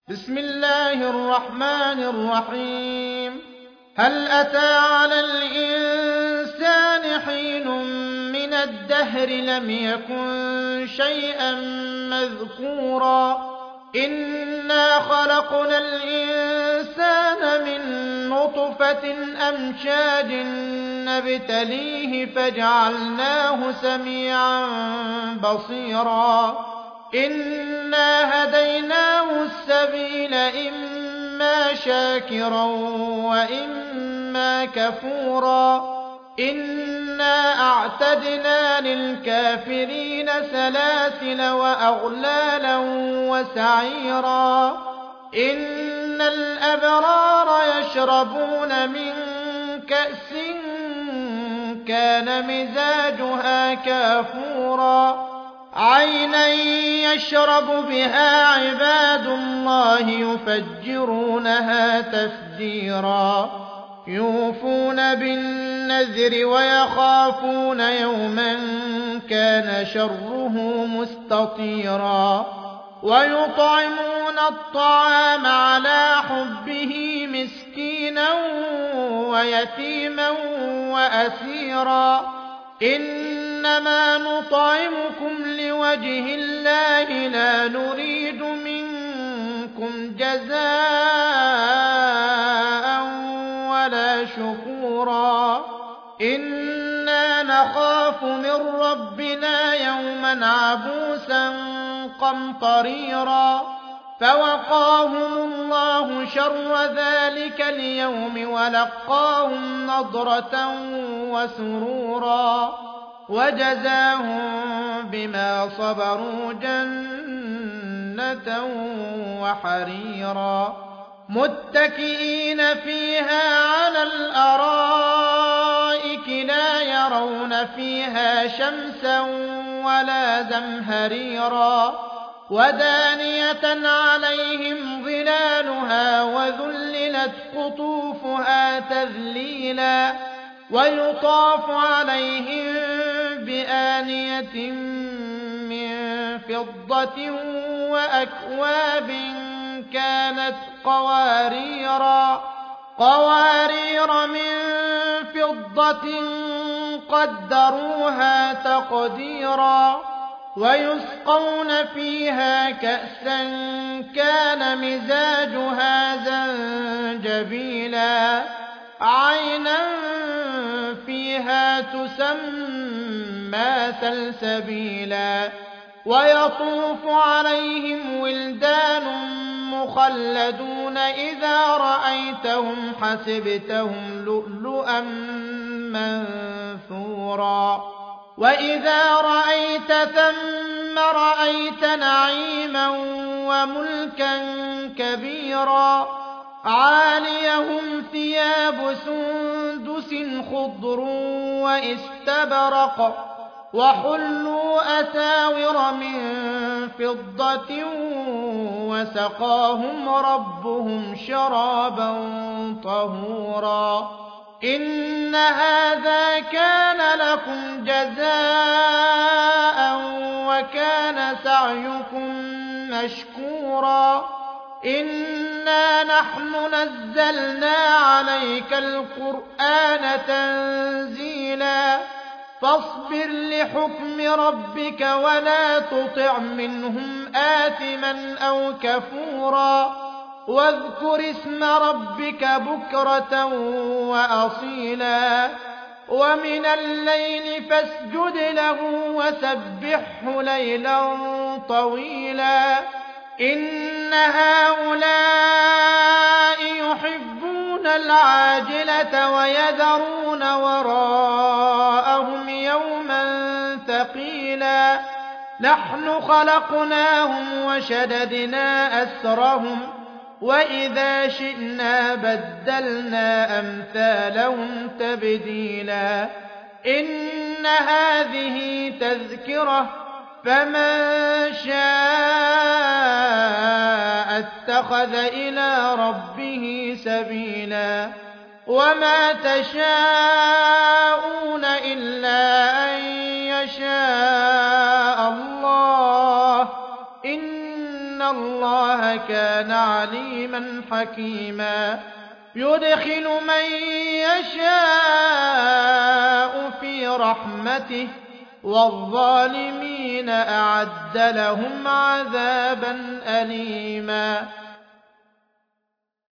بسم الله الرحمن الرحيم. هل أتى على الإنسان حين من الدهر لم يكن شيئا مذكورا إنا خلقنا الإنسان من نطفة أمشاج نبتليه فجعلناه سميعا بصيرا إنا هديناه السبيل إما شاكرا وإما كفورا إنا أعتدنا للكافرين سلاسل وأغلالا وسعيرا إن الأبرار يشربون من كأس كان مزاجها كافورا عينا يشرب بها عباد الله يفجرونها تفجيرا يوفون بالنذر ويخافون يوما كان شره مستطيرا ويطعمون الطعام على حبه مسكينا ويتيما وأسيرا إنما نطعمكم لوجه الله لا نريد منكم جزاء ولا شكورا إنا نخاف من ربنا يوما عبوسا قمطريرا فوقاهم الله شر ذلك اليوم ولقاهم نضرة وسرورا وجزاهم بما صبروا جنة وحريرا متكئين فيها على الأرائك لا يرون فيها شمسا ولا زمهريرا ودانية عليهم ظلالها وذللت قطوفها تذليلا ويطاف عليهم بآنية من فضة وأكواب كانت قوارير من فضة قدروها تقديرا ويسقون فيها كأسا كان مزاجها زنجبيلا عينا فيها تسمى سلسبيلا ويطوف عليهم ولدان مخلدون إذا رأيتهم حسبتهم لؤلؤا منثورا وإذا رأيت ثم رأيت نعيما وملكا كبيرا عاليهم ثياب سندس خضر واستبرق وحلوا أساور من فضة وسقاهم ربهم شرابا طهورا إن هذا كان لكم جزاء وكان سعيكم مشكورا إنا نحن نزلنا عليك القرآن تنزيلا فاصبر لحكم ربك ولا تطع منهم آثما أو كفورا واذكر اسم ربك بكرة وأصيلا ومن الليل فاسجد له وسبحه ليلا طويلا إن هؤلاء يحبون العاجلة ويذرون وراءهم يوما ثقيلا نحن خلقناهم وشددنا أسرهم وإذا شئنا بدلنا أمثالهم تبديلا إن هذه تذكرة فمن شاء اتخذ إلى ربه سبيلا وما تشاءون إلا أن يشاء الله إن الله الله كان عليما حكيما يدخل من يشاء في رحمته والظالمين أعد لهم عذابا أليما